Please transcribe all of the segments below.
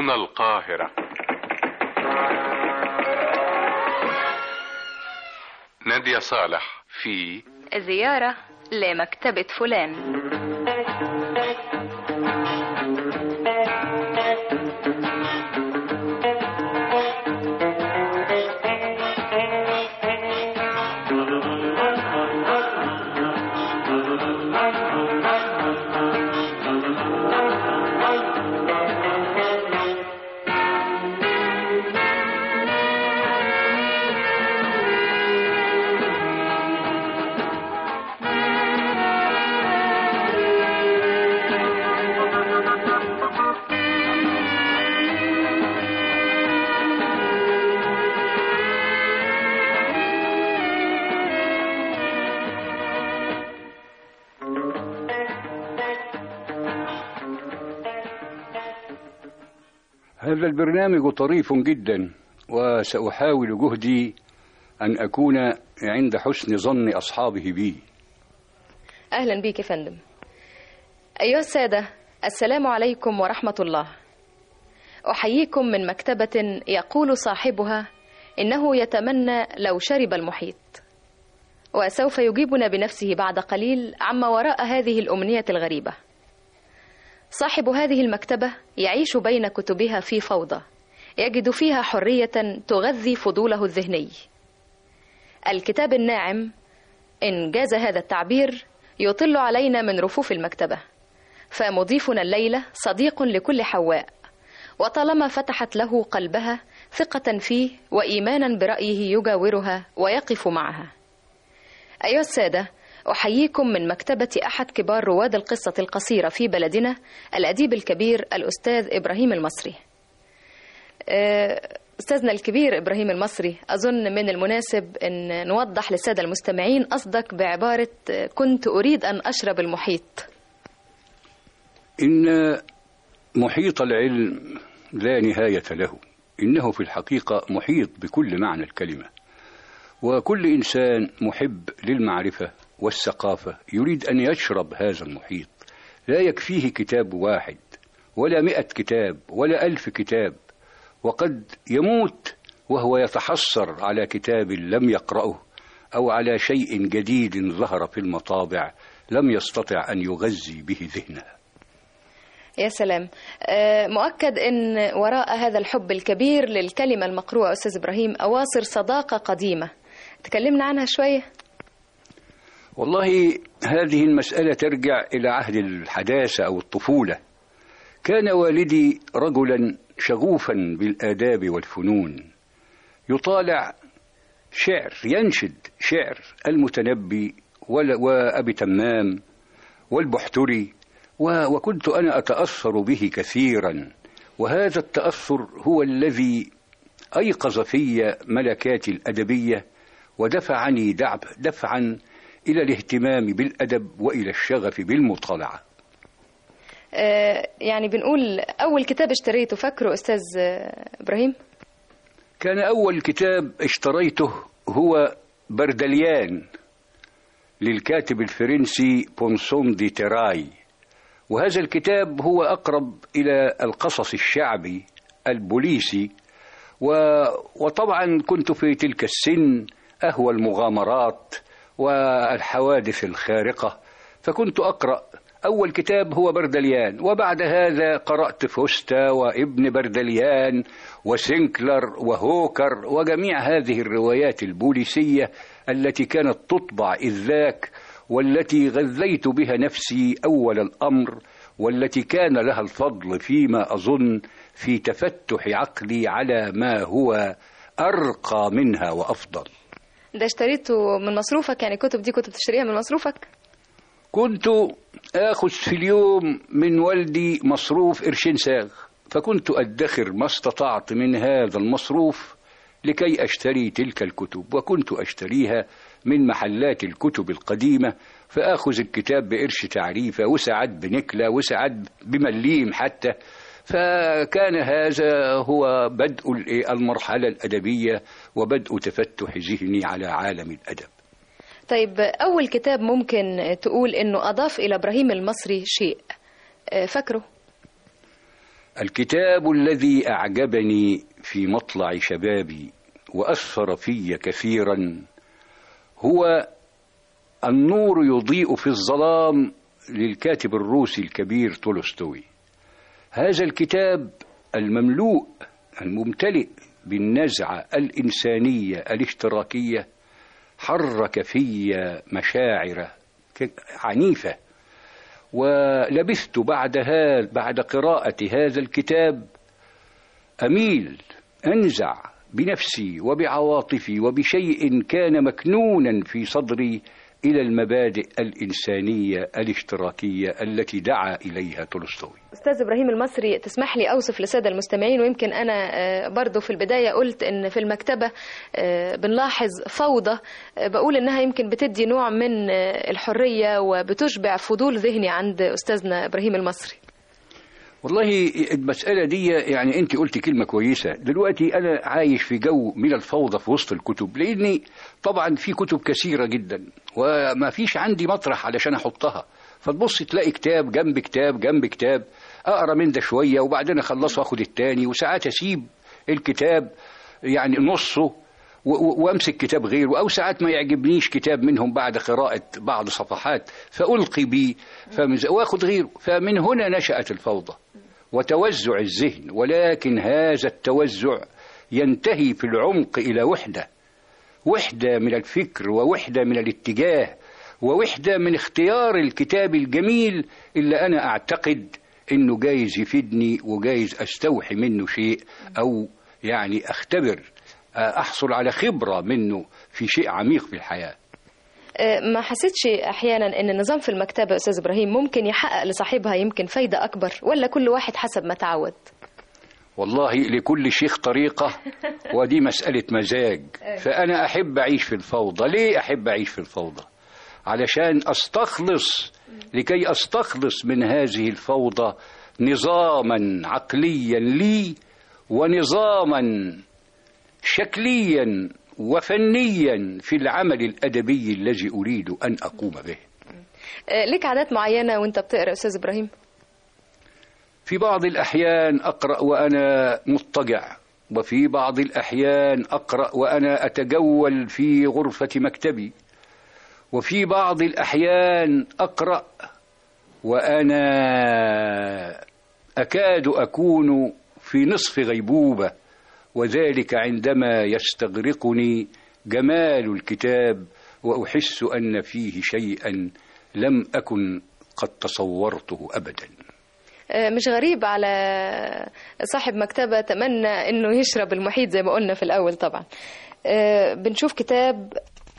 من القاهرة. نادية صالح في زيارة لمكتبة فلان. هذا البرنامج طريف جدا، وسأحاول جهدي أن أكون عند حسن ظن أصحابه بي. أهلا بك يا فندم. أيها السادة، السلام عليكم ورحمة الله. أحييكم من مكتبة يقول صاحبها إنه يتمنى لو شرب المحيط، وسوف يجيبنا بنفسه بعد قليل عما وراء هذه الأمنية الغريبة. صاحب هذه المكتبة يعيش بين كتبها في فوضى، يجد فيها حرية تغذي فضوله الذهني. الكتاب الناعم، إن جاز هذا التعبير، يطل علينا من رفوف المكتبة، فمضيفنا الليلة صديق لكل حواء، وطالما فتحت له قلبها ثقة فيه وإيمانا برأيه يجاورها ويقف معها. أيها السادة، أحييكم من مكتبة أحد كبار رواد القصة القصيرة في بلدنا، الأديب الكبير الأستاذ إبراهيم المصري. أستاذنا الكبير إبراهيم المصري، أظن من المناسب أن نوضح للسادة المستمعين قصدك بعبارة كنت أريد أن أشرب المحيط. إن محيط العلم لا نهاية له، إنه في الحقيقة محيط بكل معنى الكلمة، وكل إنسان محب للمعرفة والثقافة يريد أن يشرب هذا المحيط. لا يكفيه كتاب واحد ولا 100 كتاب ولا 1000 كتاب، وقد يموت وهو يتحسر على كتاب لم يقرأه أو على شيء جديد ظهر في المطابع لم يستطع أن يغذي به ذهنه. يا سلام. مؤكد أن وراء هذا الحب الكبير للكلمة المقروءة أستاذ إبراهيم أواصر صداقة قديمة، تكلمنا عنها شوية. والله هذه المسألة ترجع إلى عهد الحداثة أو الطفولة. كان والدي رجلا شغوفا بالآداب والفنون، يطالع شعر، ينشد شعر المتنبي وأبي تمام والبحتري، وكنت أنا أتأثر به كثيرا، وهذا التأثر هو الذي أيقظ في ملكاتي الأدبية ودفعني دفعا إلى الاهتمام بالأدب وإلى الشغف بالمطالعة. يعني بنقول أول كتاب اشتريته فاكره أستاذ إبراهيم؟ كان أول كتاب اشتريته هو بردليان للكاتب الفرنسي بونسون دي تيراي، وهذا الكتاب هو أقرب إلى القصص الشعبي البوليسي، وطبعا كنت في تلك السن أهوى المغامرات والحوادث الخارقة، فكنت أقرأ. أول كتاب هو بردليان، وبعد هذا قرأت فوستا وابن بردليان وسينكلر وهوكر وجميع هذه الروايات البوليسية التي كانت تطبع إذ ذاك، والتي غذيت بها نفسي أول الأمر، والتي كان لها الفضل فيما أظن في تفتح عقلي على ما هو أرقى منها وأفضل. ده اشتريته من مصروفك؟ يعني كتب دي كنت بتشتريها من مصروفك؟ كنت آخذ في اليوم من والدي مصروف قرشين ساغ، فكنت أدخر ما استطعت من هذا المصروف لكي أشتري تلك الكتب، وكنت أشتريها من محلات الكتب القديمة، فأخذ الكتاب بقرش تعريفة وساعات بنكلة وساعات بمليم حتى. فكان هذا هو بدء المرحلة الأدبية وبدء تفتح ذهني على عالم الأدب. طيب، أول كتاب ممكن تقول إنه أضاف إلى إبراهيم المصري شيء، فاكره؟ الكتاب الذي أعجبني في مطلع شبابي وأثر في كثيرا هو النور يضيء في الظلام للكاتب الروسي الكبير تولستوي. هذا الكتاب المملوء الممتلئ بالنزعة الإنسانية الاشتراكية حرك في مشاعر عنيفة، ولبثت بعد قراءة هذا الكتاب أميل أنزع بنفسي وبعواطفي وبشيء كان مكنونا في صدري إلى المبادئ الإنسانية الاشتراكية التي دعا إليها تولستوي. أستاذ إبراهيم المصري، تسمح لي أوصف للسادة المستمعين، ويمكن أنا برضو في البداية قلت إن في المكتبة بنلاحظ فوضى، بقول إنها يمكن بتدي نوع من الحرية وبتشبع فضول ذهني عند أستاذنا إبراهيم المصري. والله المسألة دي يعني أنت قلت كلمة كويسة. دلوقتي أنا عايش في جو من الفوضى في وسط الكتب، لأني طبعا في كتب كثيرة جدا وما فيش عندي مطرح علشان أحطها، فتبص تلاقي كتاب جنب كتاب جنب كتاب، أقرأ من ده شوية وبعدين أخلصه وأخد التاني، وساعات أسيب الكتاب يعني نصه وامسك كتاب غيره، او ساعات ما يعجبنيش كتاب منهم بعد قراءة بعض صفحات فألقي بيه واخد غيره. فمن هنا نشأت الفوضى وتوزع الذهن، ولكن هذا التوزع ينتهي في العمق إلى وحدة من الفكر ووحدة من الاتجاه ووحدة من اختيار الكتاب الجميل اللي أنا أعتقد إنه جايز يفيدني وجايز أستوحي منه شيء، أو يعني أختبر أحصل على خبرة منه في شيء عميق في الحياة. ما حسيتش أحيانا أن النظام في المكتبة أستاذ إبراهيم ممكن يحقق لصاحبها يمكن فايدة أكبر، ولا كل واحد حسب ما تعود؟ والله لكل شيخ طريقة، ودي مسألة مزاج. فأنا أحب أعيش في الفوضى. ليه أحب أعيش في الفوضى؟ علشان لكي أستخلص من هذه الفوضى نظاما عقليا لي ونظاما شكليا وفنيا في العمل الأدبي الذي أريد أن أقوم به. لك عادات معينة وانت بتقرأ أستاذ إبراهيم؟ في بعض الأحيان أقرأ وأنا مضطجع، وفي بعض الأحيان أقرأ وأنا أتجول في غرفة مكتبي، وفي بعض الأحيان أقرأ وأنا أكاد أكون في نصف غيبوبة، وذلك عندما يستغرقني جمال الكتاب وأحس أن فيه شيئا لم أكن قد تصورته أبدا. مش غريب على صاحب مكتبة تمنى أنه يشرب المحيط زي ما قلنا في الأول. طبعا بنشوف كتاب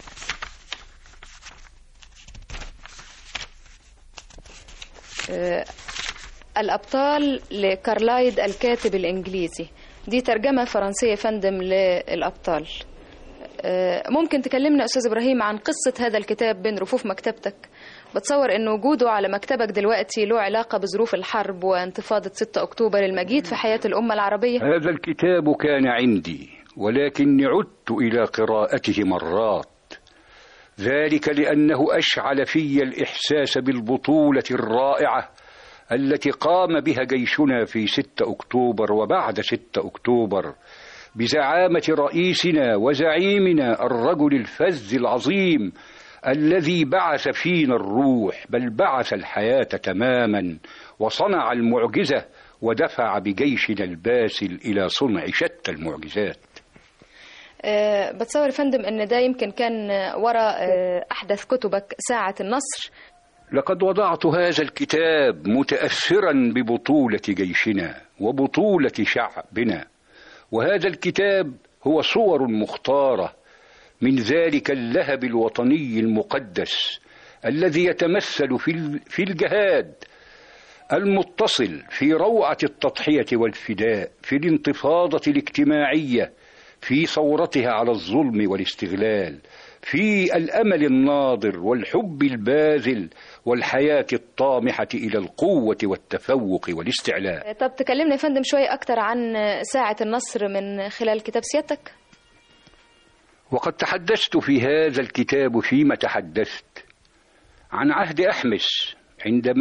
الأبطال لكارلايد الكاتب الإنجليزي، دي ترجمة فرنسية فندم للأبطال. ممكن تكلمنا أستاذ إبراهيم عن قصة هذا الكتاب بين رفوف مكتبتك؟ بتصور أن وجوده على مكتبك دلوقتي له علاقة بظروف الحرب وانتفاضة 6 أكتوبر المجيد في حياة الأمة العربية؟ هذا الكتاب كان عندي، ولكني عدت إلى قراءته مرات، ذلك لأنه أشعل في الإحساس بالبطولة الرائعة التي قام بها جيشنا في 6 أكتوبر وبعد 6 أكتوبر بزعامة رئيسنا وزعيمنا الرجل الفذ العظيم الذي بعث فينا الروح، بل بعث الحياة تماما، وصنع المعجزة ودفع بجيشنا الباسل إلى صنع شتى المعجزات. بتصور فندم أن ده يمكن كان وراء أحدث كتبك ساعة النصر؟ لقد وضعت هذا الكتاب متأثرا ببطولة جيشنا وبطولة شعبنا، وهذا الكتاب هو صور مختارة من ذلك اللهب الوطني المقدس الذي يتمثل في الجهاد المتصل، في روعة التضحية والفداء، في الانتفاضة الاجتماعية، في ثورتها على الظلم والاستغلال، في الأمل الناضر والحب الباذل والحياة الطامحة إلى القوة والتفوق والاستعلاء. طب تكلمنا يا فندم شوية أكتر عن ساعة النصر من خلال كتاب سيادتك؟ وقد تحدثت في هذا الكتاب فيما تحدثت عن عهد أحمس عندما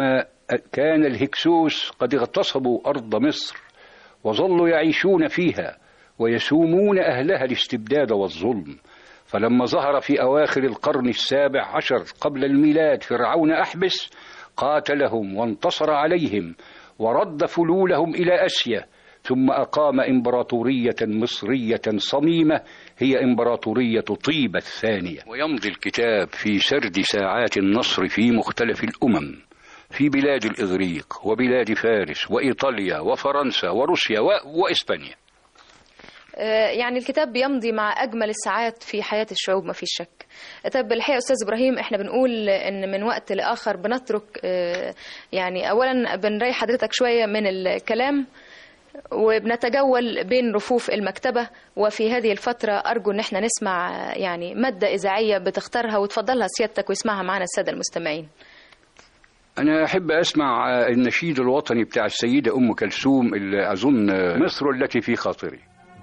كان الهكسوس قد اغتصبوا أرض مصر وظلوا يعيشون فيها ويسومون أهلها الاستبداد والظلم. فلما ظهر في أواخر القرن 17 قبل الميلاد فرعون أحبس قاتلهم وانتصر عليهم ورد فلولهم إلى آسيا، ثم أقام إمبراطورية مصرية صميمة هي إمبراطورية طيبة الثانية. ويمضي الكتاب في سرد ساعات النصر في مختلف الأمم، في بلاد الإغريق وبلاد فارس وإيطاليا وفرنسا وروسيا وإسبانيا. يعني الكتاب بيمضي مع أجمل الساعات في حياة الشعوب، ما فيش شك. طب الحقيقة أستاذ إبراهيم، إحنا بنقول إن من وقت لآخر بنترك، يعني أولا بنريح حضرتك شوية من الكلام وبنتجول بين رفوف المكتبة، وفي هذه الفترة أرجو إن احنا نسمع يعني مادة إذاعية بتختارها وتفضلها سيادتك ويسمعها معنا السادة المستمعين. أنا أحب أسمع النشيد الوطني بتاع السيدة أم كلثوم اللي أظن مصر التي في خاطري.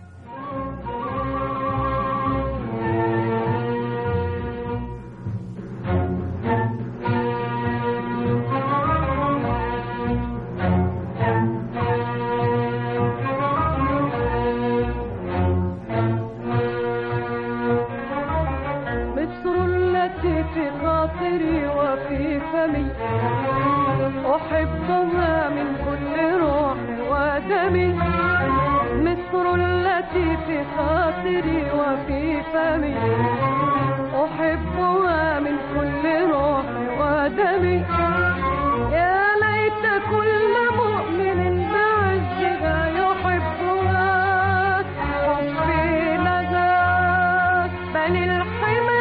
أحبها من كل روح ودمي، مصر التي في خاطري وفي فمي. أحبها من كل روح ودمي، يا ليت كل مؤمن بعزها يحبها. حبي لها بني الحمى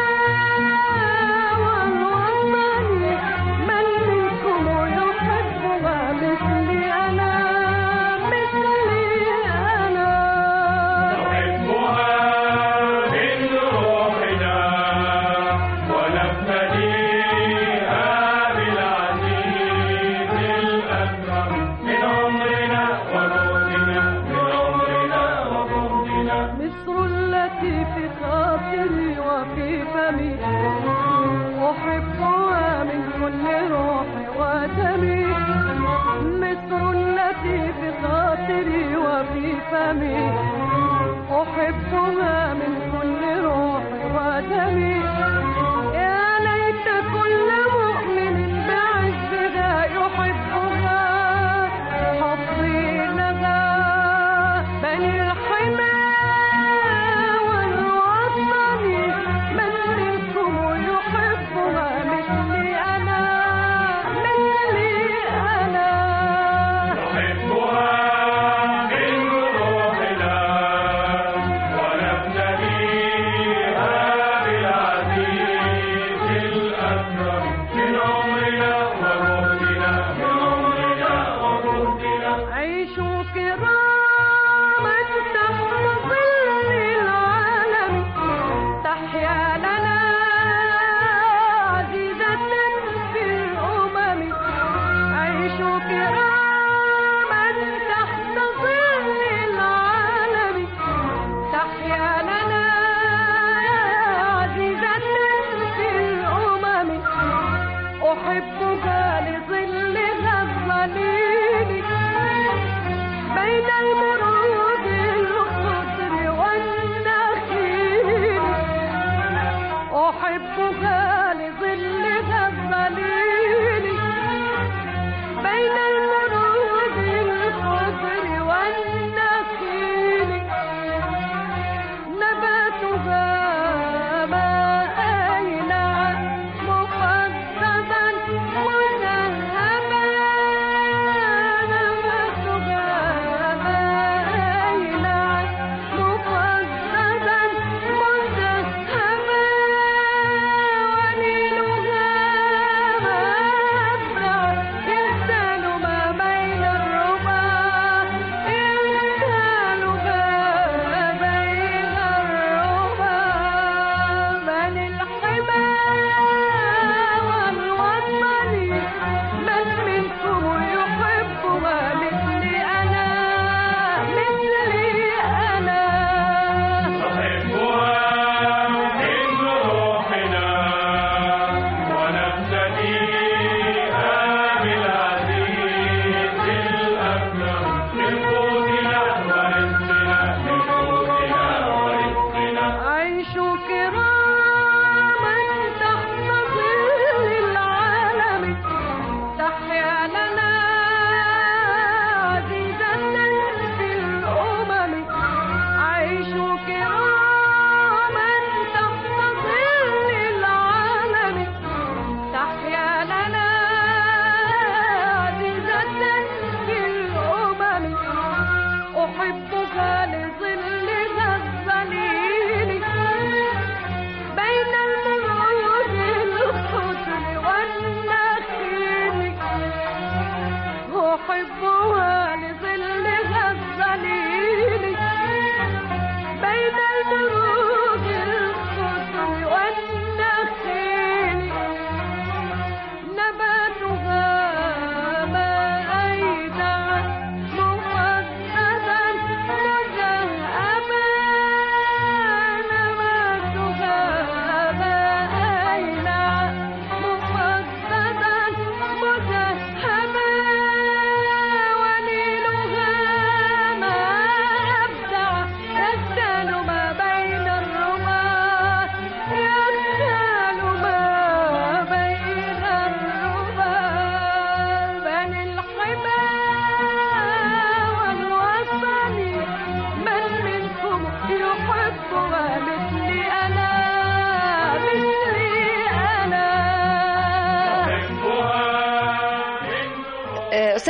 أحبها من كل روح ودمي، مصر التي في خاطري وفي فمي. أحبها من كل روح ودمي، يا ليت كل مؤمن بعزها يحبها. حظي لها بني الحمى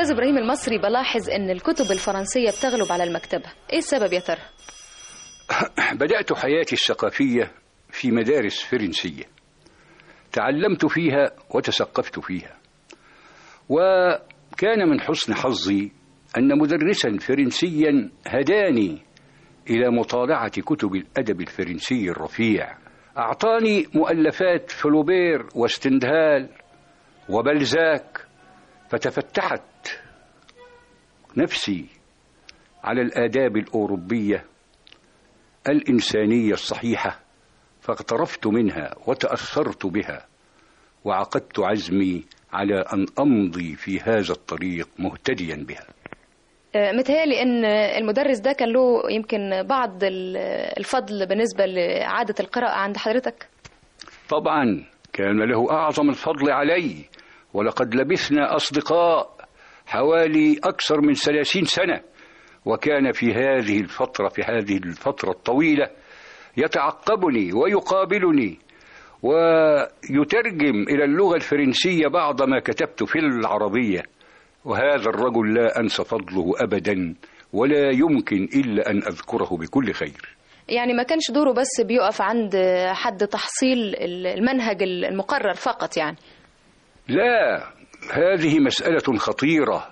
أستاذ إبراهيم المصري، بلاحظ أن الكتب الفرنسية بتغلب على المكتبة، إيه السبب يا ترى؟ بدأت حياتي الثقافية في مدارس فرنسية، تعلمت فيها وتثقفت فيها، وكان من حسن حظي أن مدرسا فرنسيا هداني إلى مطالعة كتب الأدب الفرنسي الرفيع، أعطاني مؤلفات فلوبير وستندهال وبلزاك، فتفتحت نفسي على الآداب الأوروبية الإنسانية الصحيحة، فاغترفت منها وتأثرت بها، وعقدت عزمي على أن أمضي في هذا الطريق مهتديا بها. متهيألي أن المدرس ده كان له يمكن بعض الفضل بالنسبة لعادة القراءة عند حضرتك. طبعا كان له أعظم الفضل علي، ولقد لبثنا أصدقاء حوالي أكثر من 30 سنة، وكان في هذه الفترة الطويلة يتعقبني ويقابلني ويترجم إلى اللغة الفرنسية بعض ما كتبت في العربية، وهذا الرجل لا أنسى فضله أبدا، ولا يمكن إلا أن أذكره بكل خير. يعني ما كانش دوره بس بيقف عند حد تحصيل المنهج المقرر فقط يعني؟ لا، هذه مسألة خطيرة.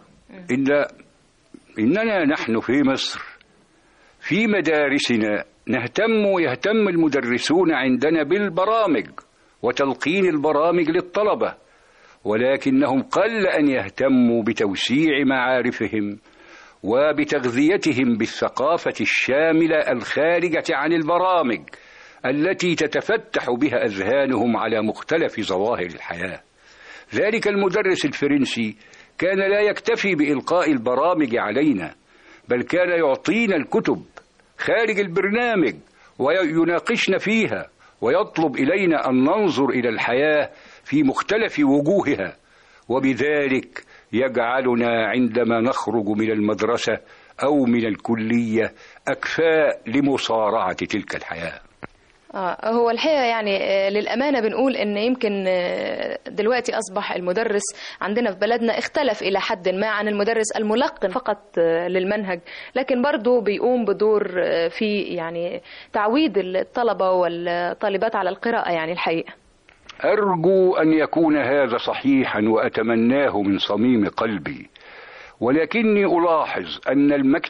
إننا نحن في مصر في مدارسنا يهتم المدرسون عندنا بالبرامج وتلقين البرامج للطلبة، ولكنهم قل أن يهتموا بتوسيع معارفهم وبتغذيتهم بالثقافة الشاملة الخارجة عن البرامج التي تتفتح بها أذهانهم على مختلف ظواهر الحياة. ذلك المدرس الفرنسي كان لا يكتفي بإلقاء البرامج علينا، بل كان يعطينا الكتب خارج البرنامج ويناقشنا فيها، ويطلب إلينا أن ننظر إلى الحياة في مختلف وجوهها، وبذلك يجعلنا عندما نخرج من المدرسة أو من الكلية أكفاء لمصارعة تلك الحياة. هو الحقيقة يعني للأمانة بنقول إن يمكن دلوقتي أصبح المدرس عندنا في بلدنا اختلف إلى حد ما عن المدرس الملقن فقط للمنهج، لكن برضو بيقوم بدور في يعني تعويد الطلبة والطالبات على القراءة يعني الحقيقة. أرجو أن يكون هذا صحيحا وأتمناه من صميم قلبي، ولكني ألاحظ أن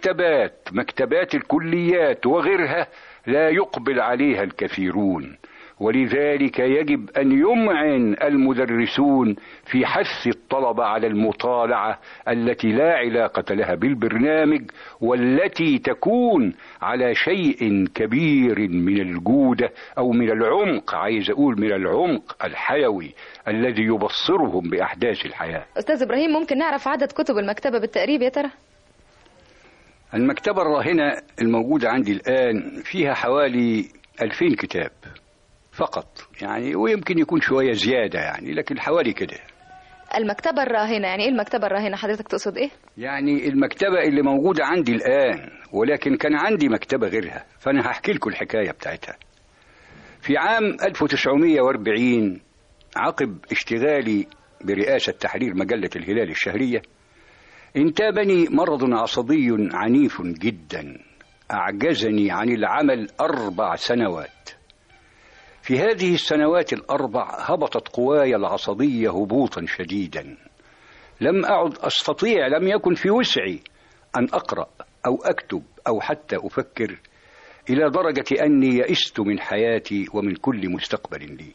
مكتبات الكليات وغيرها لا يقبل عليها الكثيرون، ولذلك يجب أن يمعن المدرسون في حث الطلبة على المطالعة التي لا علاقة لها بالبرنامج، والتي تكون على شيء كبير من الجودة أو من العمق، عايز أقول من العمق الحيوي الذي يبصرهم بأحداث الحياة. أستاذ إبراهيم، ممكن نعرف عدد كتب المكتبة بالتقريب يا ترى؟ المكتبة الراهنة الموجودة عندي الآن فيها حوالي 2000 كتاب فقط يعني، ويمكن يكون شوية زيادة يعني، لكن حوالي كده. المكتبة الراهنة يعني إيه المكتبة الراهنة حضرتك تقصد إيه؟ يعني المكتبة اللي موجودة عندي الآن، ولكن كان عندي مكتبة غيرها، فأنا هحكي لكم الحكاية بتاعتها. في عام 1940 عقب اشتغالي برئاسة تحرير مجلة الهلال الشهرية، انتابني مرض عصبي عنيف جدا أعجزني عن العمل 4 سنوات. في هذه السنوات ال4 هبطت قواي العصبية هبوطا شديدا، لم أعد أستطيع، لم يكن في وسعي أن أقرأ أو أكتب أو حتى أفكر، إلى درجة أني يئست من حياتي ومن كل مستقبل لي.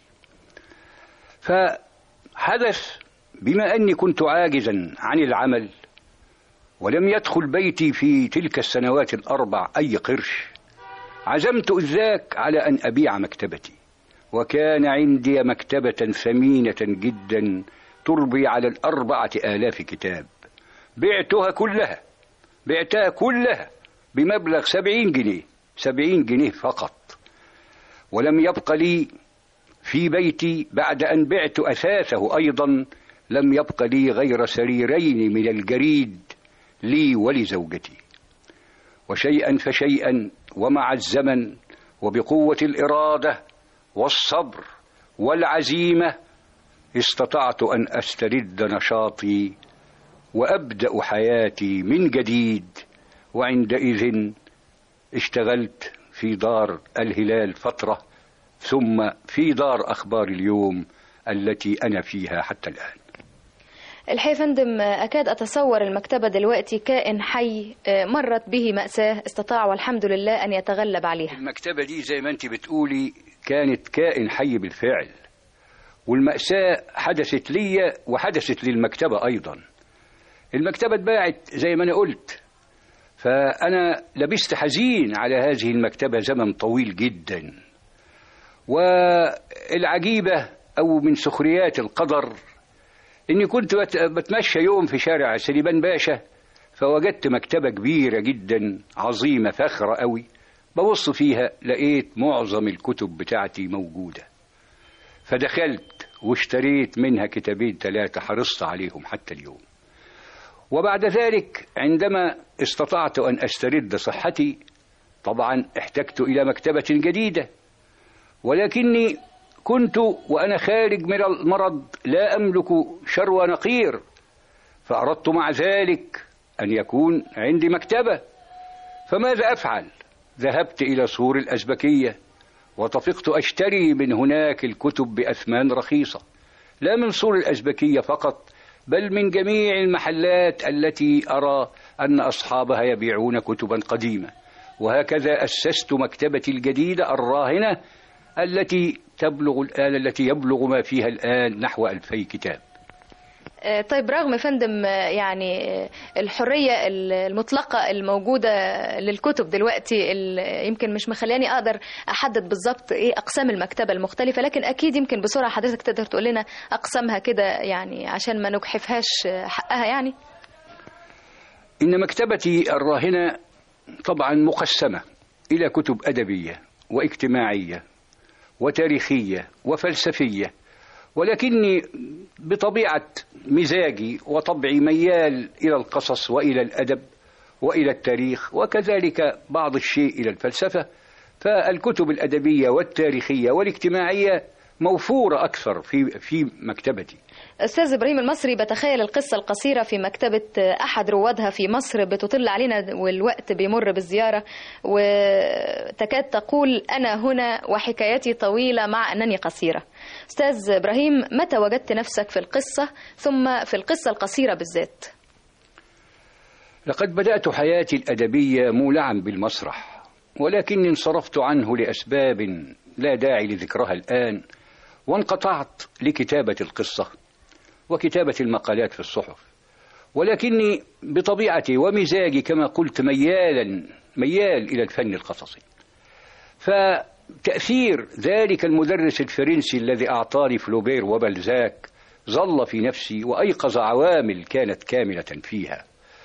فحدث بما أني كنت عاجزا عن العمل ولم يدخل بيتي في تلك السنوات ال4 أي قرش، عزمت إذ ذاك على أن أبيع مكتبتي، وكان عندي مكتبة ثمينة جدا تربي على 4000 كتاب. بعتها كلها بمبلغ 70 جنيه فقط، ولم يبق لي في بيتي بعد أن بعت أثاثه أيضا، لم يبق لي غير سريرين من الجريد لي ولزوجتي. وشيئا فشيئا ومع الزمن وبقوة الإرادة والصبر والعزيمة استطعت أن أسترد نشاطي وأبدأ حياتي من جديد. وعندئذ اشتغلت في دار الهلال فترة، ثم في دار أخبار اليوم التي أنا فيها حتى الآن. الحقيقة يا فندم أكاد أتصور المكتبة دلوقتي كائن حي مرت به مأساة استطاع والحمد لله أن يتغلب عليها. المكتبة دي زي ما أنت بتقولي كانت كائن حي بالفعل، والمأساة حدثت لي وحدثت للمكتبة أيضا. المكتبة اتباعت زي ما أنا قلت، فأنا لبست حزين على هذه المكتبة زمن طويل جدا. والعجيبة أو من سخريات القدر إني كنت بتمشى يوم في شارع سليمان باشا، فوجدت مكتبة كبيرة جدا عظيمة فخرة قوي. ببص فيها لقيت معظم الكتب بتاعتي موجودة، فدخلت واشتريت منها كتابين 3 حرصت عليهم حتى اليوم. وبعد ذلك عندما استطعت أن أسترد صحتي طبعا احتجت إلى مكتبة جديدة، ولكني كنت وأنا خارج من المرض لا أملك شروى نقير، فأردت مع ذلك أن يكون عندي مكتبة. فماذا أفعل؟ ذهبت إلى سور الأزبكية وطفقت أشتري من هناك الكتب بأثمان رخيصة، لا من سور الأزبكية فقط بل من جميع المحلات التي أرى أن أصحابها يبيعون كتبا قديمة. وهكذا أسست مكتبتي الجديدة الراهنة التي يبلغ ما فيها الآن نحو 2000 كتاب. طيب رغم فندم يعني الحرية المطلقة الموجودة للكتب دلوقتي يمكن مش مخلياني أقدر أحدد بالضبط إيه أقسام المكتبة المختلفة، لكن أكيد يمكن بسرعة حضرتك تقدر تقول لنا أقسامها كده يعني عشان ما نجحفهاش حقها. يعني إن مكتبتي الراهنة طبعا مقسمة إلى كتب أدبية واجتماعية وتاريخية وفلسفية، ولكني بطبيعة مزاجي وطبعي ميال إلى القصص وإلى الأدب وإلى التاريخ، وكذلك بعض الشيء إلى الفلسفة. فالكتب الأدبية والتاريخية والاجتماعية موفورة أكثر في مكتبتي. أستاذ إبراهيم المصري، بتخيل القصة القصيرة في مكتبة أحد روادها في مصر بتطل علينا والوقت بيمر بالزيارة، وتكاد تقول أنا هنا وحكايتي طويلة مع أنني قصيرة. أستاذ إبراهيم، متى وجدت نفسك في القصة ثم في القصة القصيرة بالذات؟ لقد بدأت حياتي الأدبية مولعا بالمسرح، ولكني انصرفت عنه لأسباب لا داعي لذكرها الآن، وانقطعت لكتابة القصة وكتابة المقالات في الصحف. ولكني بطبيعتي ومزاجي كما قلت ميال إلى الفن القصصي. فتأثير ذلك المدرس الفرنسي الذي أعطاني فلوبير وبلزاك ظل في نفسي وأيقظ عوامل كانت كاملة فيها.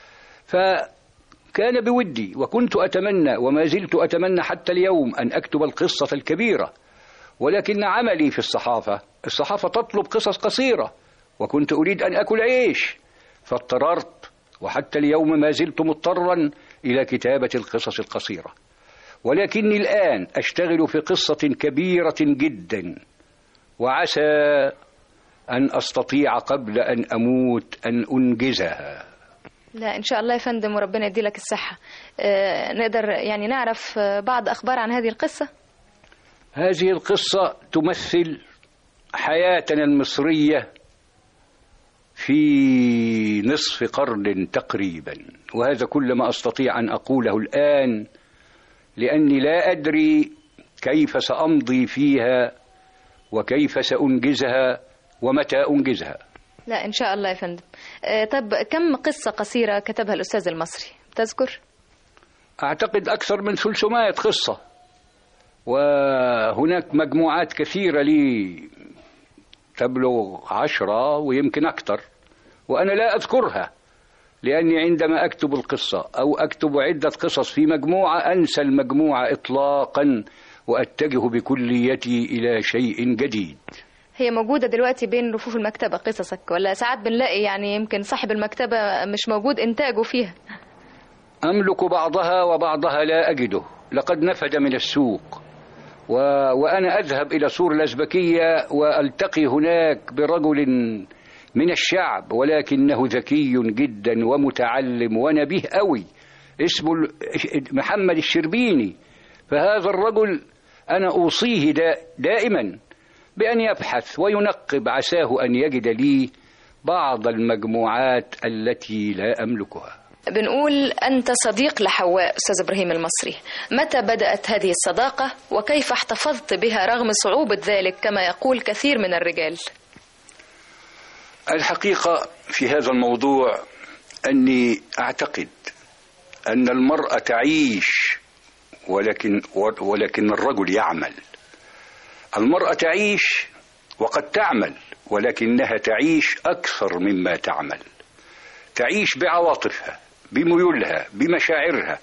فكان بودي وكنت أتمنى وما زلت أتمنى حتى اليوم أن أكتب القصة الكبيرة، ولكن عملي في الصحافة تطلب قصص قصيرة، وكنت أريد أن أكل عيش، فاضطررت وحتى اليوم ما زلت مضطرا إلى كتابة القصص القصيرة. ولكني الآن أشتغل في قصة كبيرة جدا، وعسى أن أستطيع قبل أن أموت أن أنجزها. لا إن شاء الله يا فندم، وربنا يدي لك الصحة. نقدر يعني نعرف بعض أخبار عن هذه القصة؟ هذه القصة تمثل حياتنا المصرية في نصف قرن تقريبا، وهذا كل ما أستطيع أن أقوله الآن، لأني لا أدري كيف سأمضي فيها وكيف سأنجزها ومتى أنجزها. لا إن شاء الله يا فندم. طب كم قصة قصيرة كتبها الأستاذ المصري تذكر؟ أعتقد أكثر من 300 قصة، وهناك مجموعات كثيرة لي تبلغ 10 ويمكن أكثر، وأنا لا أذكرها لأني عندما أكتب القصة أو أكتب عدة قصص في مجموعة أنسى المجموعة إطلاقا وأتجه بكليتي إلى شيء جديد. هي موجودة دلوقتي بين رفوف المكتبة قصصك، ولا ساعات بنلاقي يعني يمكن صاحب المكتبة مش موجود إنتاجه فيها؟ أملك بعضها وبعضها لا أجده، لقد نفد من السوق، وأنا أذهب إلى سور الأزبكية وألتقي هناك برجل من الشعب، ولكنه ذكي جدا ومتعلم ونبيه قوي، اسمه محمد الشربيني. فهذا الرجل أنا أوصيه دائما بأن يبحث وينقب، عساه أن يجد لي بعض المجموعات التي لا أملكها. بنقول أنت صديق لحواء أستاذ إبراهيم المصري، متى بدأت هذه الصداقة وكيف احتفظت بها رغم صعوبة ذلك كما يقول كثير من الرجال؟ الحقيقة في هذا الموضوع أني أعتقد أن المرأة تعيش ولكن الرجل يعمل. المرأة تعيش وقد تعمل، ولكنها تعيش أكثر مما تعمل. تعيش بعواطفها، بميولها، بمشاعرها،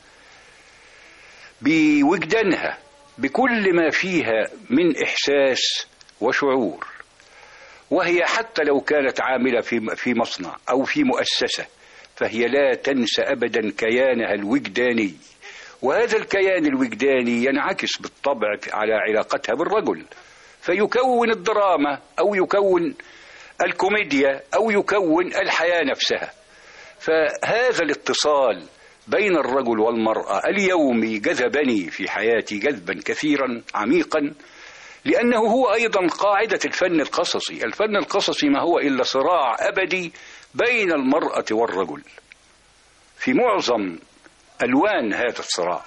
بوجدانها، بكل ما فيها من إحساس وشعور. وهي حتى لو كانت عاملة في مصنع أو في مؤسسة، فهي لا تنسى أبدا كيانها الوجداني، وهذا الكيان الوجداني ينعكس بالطبع على علاقتها بالرجل، فيكون الدراما أو يكون الكوميديا أو يكون الحياة نفسها. فهذا الاتصال بين الرجل والمرأة اليومي جذبني في حياتي جذبا كثيرا عميقا، لأنه هو أيضا قاعدة الفن القصصي. الفن القصصي ما هو إلا صراع أبدي بين المرأة والرجل في معظم ألوان هذا الصراع.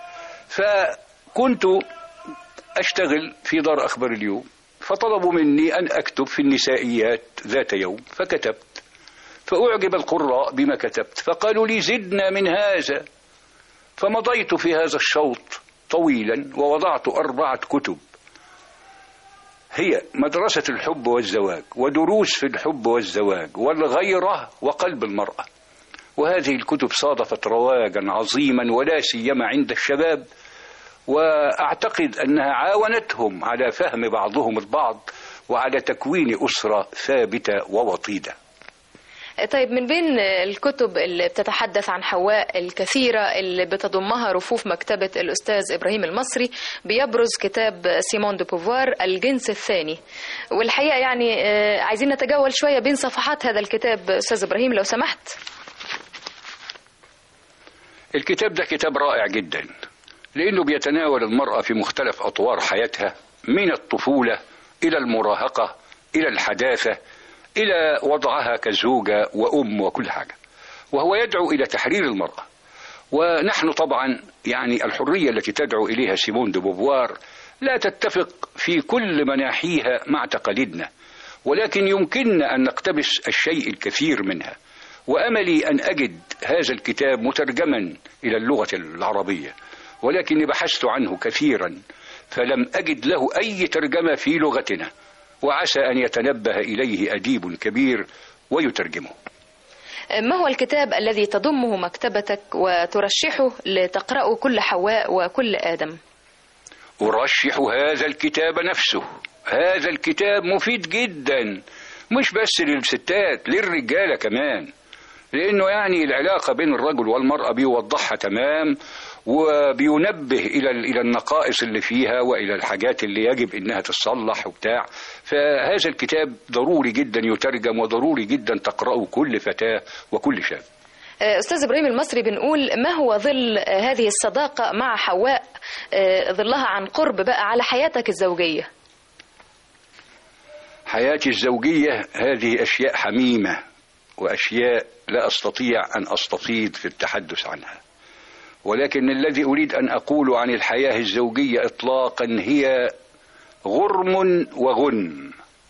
فكنت أشتغل في دار أخبار اليوم، فطلبوا مني أن أكتب في النسائيات ذات يوم، فكتبت، فأعجب القراء بما كتبت، فقالوا لي زدنا من هذا. فمضيت في هذا الشوط طويلا ووضعت 4 كتب، هي مدرسة الحب والزواج، ودروس في الحب والزواج، والغيرة، وقلب المرأة. وهذه الكتب صادفت رواجا عظيما ولا سيما عند الشباب، وأعتقد أنها عاونتهم على فهم بعضهم البعض وعلى تكوين أسرة ثابتة ووطيدة. طيب، من بين الكتب اللي بتتحدث عن حواء الكثيرة اللي بتضمها رفوف مكتبة الأستاذ إبراهيم المصري بيبرز كتاب سيمون دي بوفوار الجنس الثاني. والحقيقة يعني عايزين نتجول شوية بين صفحات هذا الكتاب أستاذ إبراهيم لو سمحت. الكتاب ده كتاب رائع جدا، لأنه بيتناول المرأة في مختلف أطوار حياتها، من الطفولة إلى المراهقة إلى الحداثة إلى وضعها كزوجة وأم وكل حاجة، وهو يدعو إلى تحرير المرأة. ونحن طبعا يعني الحرية التي تدعو إليها سيمون دي بوفوار لا تتفق في كل مناحيها مع تقاليدنا، ولكن يمكننا أن نقتبس الشيء الكثير منها. وأملي أن أجد هذا الكتاب مترجما إلى اللغة العربية، ولكني بحثت عنه كثيرا فلم أجد له أي ترجمة في لغتنا، وعسى أن يتنبه إليه أديب كبير ويترجمه. ما هو الكتاب الذي تضمه مكتبتك وترشحه لتقرأه كل حواء وكل آدم؟ أرشح هذا الكتاب نفسه. هذا الكتاب مفيد جدا، مش بس للستات، للرجالة كمان، لأنه يعني العلاقة بين الرجل والمرأة بيوضحها تمام، وبينبه إلى النقائص اللي فيها وإلى الحاجات اللي يجب إنها تصلح وبتاع. فهذا الكتاب ضروري جدا يترجم، وضروري جدا تقرأه كل فتاة وكل شاب. أستاذ إبراهيم المصري، بنقول ما هو ظل هذه الصداقة مع حواء، ظلها عن قرب بقى على حياتك الزوجية؟ حياتي الزوجية هذه أشياء حميمة، وأشياء لا أستطيع أن أستفيض في التحدث عنها، ولكن الذي أريد أن أقول عن الحياة الزوجية إطلاقا هي غرم وغنم،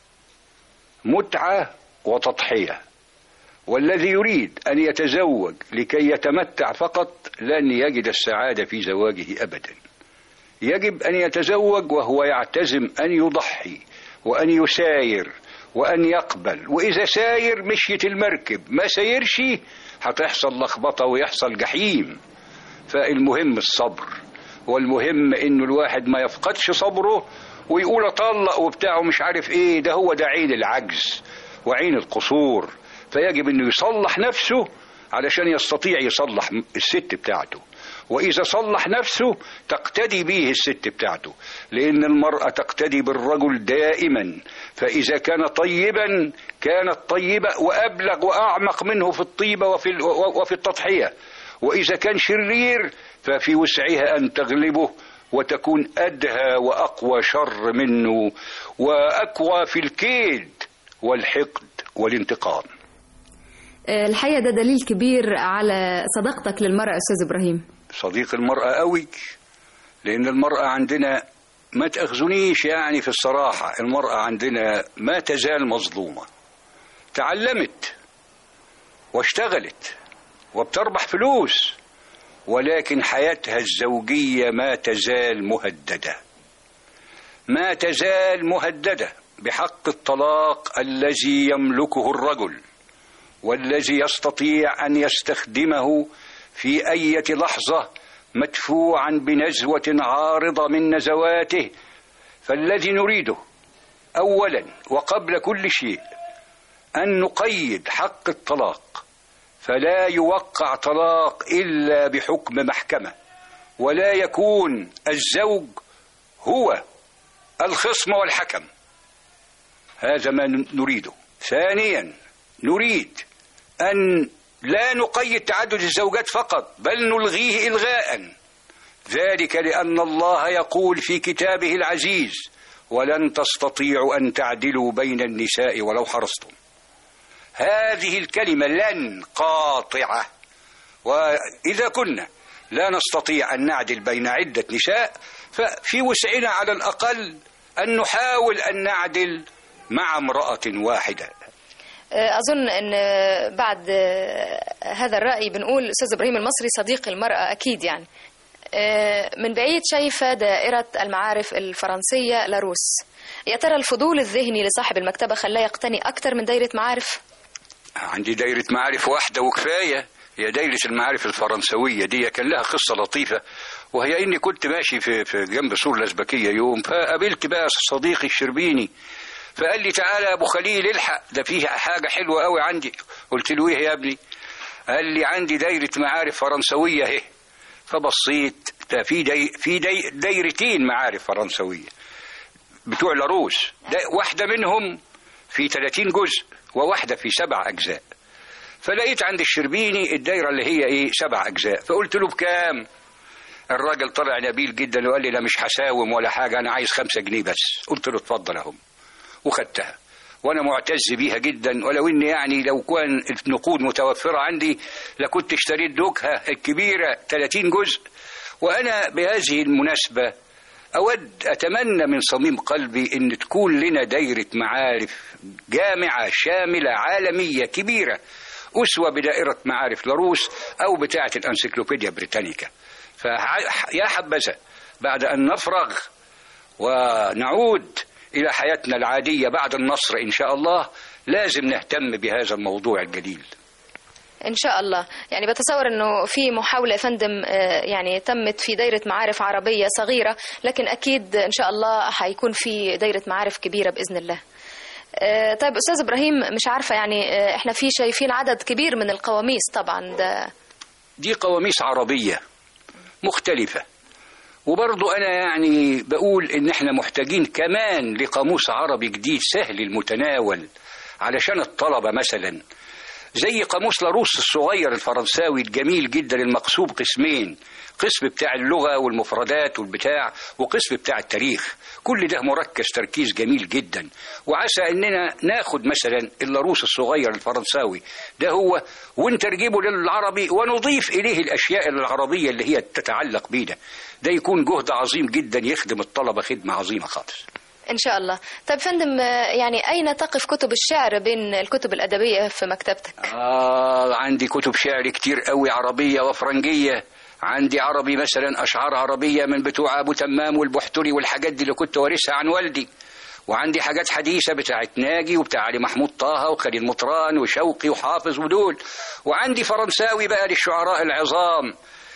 متعة وتضحية. والذي يريد أن يتزوج لكي يتمتع فقط لن يجد السعادة في زواجه أبدا. يجب أن يتزوج وهو يعتزم أن يضحي وأن يساير وأن يقبل، وإذا ساير مشيت المركب، ما سايرش هتحصل لخبطة ويحصل جحيم. فالمهم الصبر، والمهم إنه الواحد ما يفقدش صبره ويقول أطلق وبتاعه مش عارف إيه، ده هو ده عين العجز وعين القصور. فيجب إنه يصلح نفسه علشان يستطيع يصلح الست بتاعته. وإذا صلح نفسه تقتدي به الست بتاعته، لأن المرأة تقتدي بالرجل دائما، فإذا كان طيبا كانت طيبة وأبلغ وأعمق منه في الطيبة وفي التضحية، وإذا كان شرير ففي وسعها أن تغلبه وتكون أدهى وأقوى شر منه وأقوى في الكيد والحقد والانتقام. الحقيقة ده دليل كبير على صداقتك للمرأة أستاذ إبراهيم. صديق المرأة قوي، لأن المرأة عندنا ما تأخذنيش يعني في الصراحة، المرأة عندنا ما تزال مظلومة، تعلمت واشتغلت وبتربح فلوس، ولكن حياتها الزوجية ما تزال مهددة، ما تزال مهددة بحق الطلاق الذي يملكه الرجل والذي يستطيع أن يستخدمه في أي لحظة مدفوعا بنزوة عارضة من نزواته. فالذي نريده أولا وقبل كل شيء أن نقيد حق الطلاق، فلا يوقع طلاق إلا بحكم محكمة، ولا يكون الزوج هو الخصم والحكم. هذا ما نريده. ثانيا نريد أن لا نقيد تعدد الزوجات فقط، بل نلغيه إلغاء، ذلك لأن الله يقول في كتابه العزيز: ولن تستطيعوا أن تعدلوا بين النساء ولو حرصتم. هذه الكلمة لن قاطعة، وإذا كنا لا نستطيع أن نعدل بين عدة نساء ففي وسعنا على الأقل أن نحاول أن نعدل مع امرأة واحدة. أظن أن بعد هذا الرأي بنقول أستاذ إبراهيم المصري صديق المرأة أكيد. يعني من بعيد شايفة دائرة المعارف الفرنسية لاروس، يا ترى الفضول الذهني لصاحب المكتبة خلاه يقتني أكتر من دائرة معارف؟ عندي دائرة معارف واحدة وكفاية، هي دائرة المعارف الفرنسوية دي. كان لها قصة لطيفة، وهي إني كنت ماشي في جنب سور الأزبكية يوم، فقابلت بقى صديقي الشربيني، فقال لي: تعالى يا أبو خليل الحق، ده فيها حاجة حلوة قوي عندي. قلت له: إيه يا ابني؟ قال لي: عندي دائرة معارف فرنسوية اهي. فبصيت، في دايرتين معارف فرنسوية بتوع لاروس، واحدة منهم في 30 جزء وواحدة في 7 أجزاء. فلقيت عند الشربيني الدايرة اللي هي 7 أجزاء، فقلت له: بكام؟ الراجل طلع نبيل جدا وقال لي: لا مش هساوم ولا حاجة، أنا عايز 5 جنيه بس. قلت له: اتفضل اهم. وخدتها وانا معتز بيها جدا، ولو اني يعني لو كان النقود متوفرة عندي لكنت اشتريت دوكها الكبيرة 30 جزء. وانا بهذه المناسبة اتمنى من صميم قلبي ان تكون لنا دايرة معارف جامعة شاملة عالمية كبيرة، أسوة بدائرة معارف لاروس أو بتاعة الأنسيكلوبيديا بريتانيكا. فيا حبذا بعد أن نفرغ ونعود إلى حياتنا العادية بعد النصر إن شاء الله لازم نهتم بهذا الموضوع الجليل إن شاء الله. يعني بتصور أنه في محاولة يا فندم يعني تمت في دايرة معارف عربية صغيرة، لكن أكيد إن شاء الله هيكون في دايرة معارف كبيرة بإذن الله. طيب أستاذ إبراهيم، مش عارفة يعني إحنا في شايفين عدد كبير من القواميس طبعا. دي قواميس عربية مختلفة، وبرضو أنا يعني بقول إن إحنا محتاجين كمان لقاموس عربي جديد سهل المتناول علشان الطلبة، مثلا زي قاموس لاروس الصغير الفرنساوي الجميل جدا المقسوم قسمين، قسم بتاع اللغة والمفردات والبتاع، وقسم بتاع التاريخ. كل ده مركز تركيز جميل جدا، وعسى اننا ناخد مثلا اللاروس الصغير الفرنساوي ده هو ونترجمه للعربي ونضيف اليه الاشياء العربية اللي هي تتعلق بينا. ده يكون جهد عظيم جدا يخدم الطلبة خدمة عظيمة خالص إن شاء الله. طيب فندم، يعني أين تقف كتب الشعر بين الكتب الأدبية في مكتبتك؟ عندي كتب شعر كتير قوي عربية وفرنجية. عندي عربي مثلا أشعار عربية من بتوع أبو تمام والبحتري والحاجات دي اللي كنت وارثها عن والدي، وعندي حاجات حديثة بتاعت ناجي وبتاع علي محمود طه وخليل مطران وشوقي وحافظ ودول، وعندي فرنساوي بقى للشعراء العظام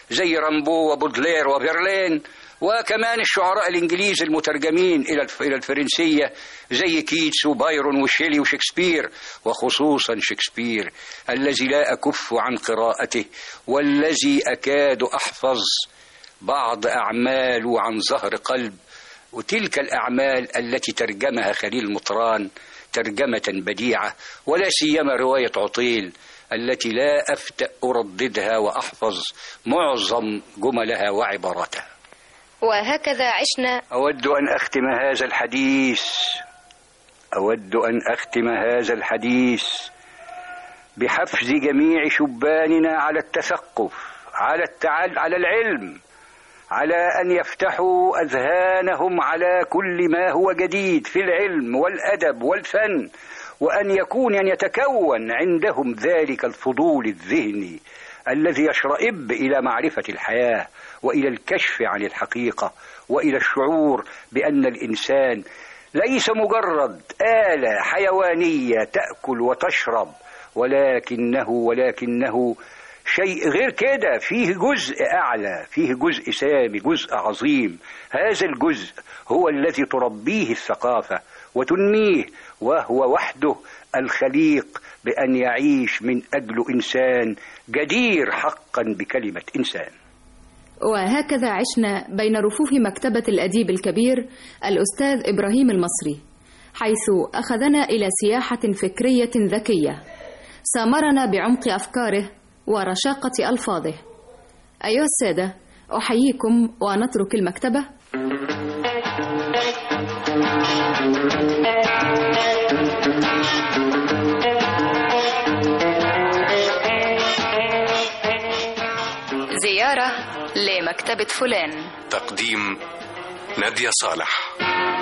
زي رامبو وبودلير وفيرلين، وكمان الشعراء الإنجليز المترجمين إلى الفرنسية زي كيتس وبايرون وشيلي وشكسبير، وخصوصا شكسبير الذي لا أكف عن قراءته والذي أكاد أحفظ بعض أعماله عن ظهر قلب. وتلك الأعمال التي ترجمها خليل مطران ترجمة بديعة، ولا سيما رواية عطيل التي لا أفتأ أرددها وأحفظ معظم جملها وعباراتها. وهكذا عشنا. أود أن أختم هذا الحديث بحفز جميع شباننا على التثقف، على العلم، على أن يفتحوا أذهانهم على كل ما هو جديد في العلم والأدب والفن، وأن يتكون عندهم ذلك الفضول الذهني الذي يشرئب إلى معرفة الحياة وإلى الكشف عن الحقيقة وإلى الشعور بأن الإنسان ليس مجرد آلة حيوانية تأكل وتشرب، ولكنه شيء غير كده، فيه جزء أعلى، فيه جزء سامي، جزء عظيم. هذا الجزء هو الذي تربيه الثقافة وتنميه، وهو وحده الخليق بأن يعيش من أجل إنسان جدير حقا بكلمة إنسان. وهكذا عشنا بين رفوف مكتبة الأديب الكبير الأستاذ إبراهيم المصري، حيث أخذنا إلى سياحة فكرية ذكية سامرنا بعمق أفكاره ورشاقة ألفاظه. أيها السادة، أحييكم ونترك المكتبة. زيارة لمكتبة فلان. تقديم نادية صالح.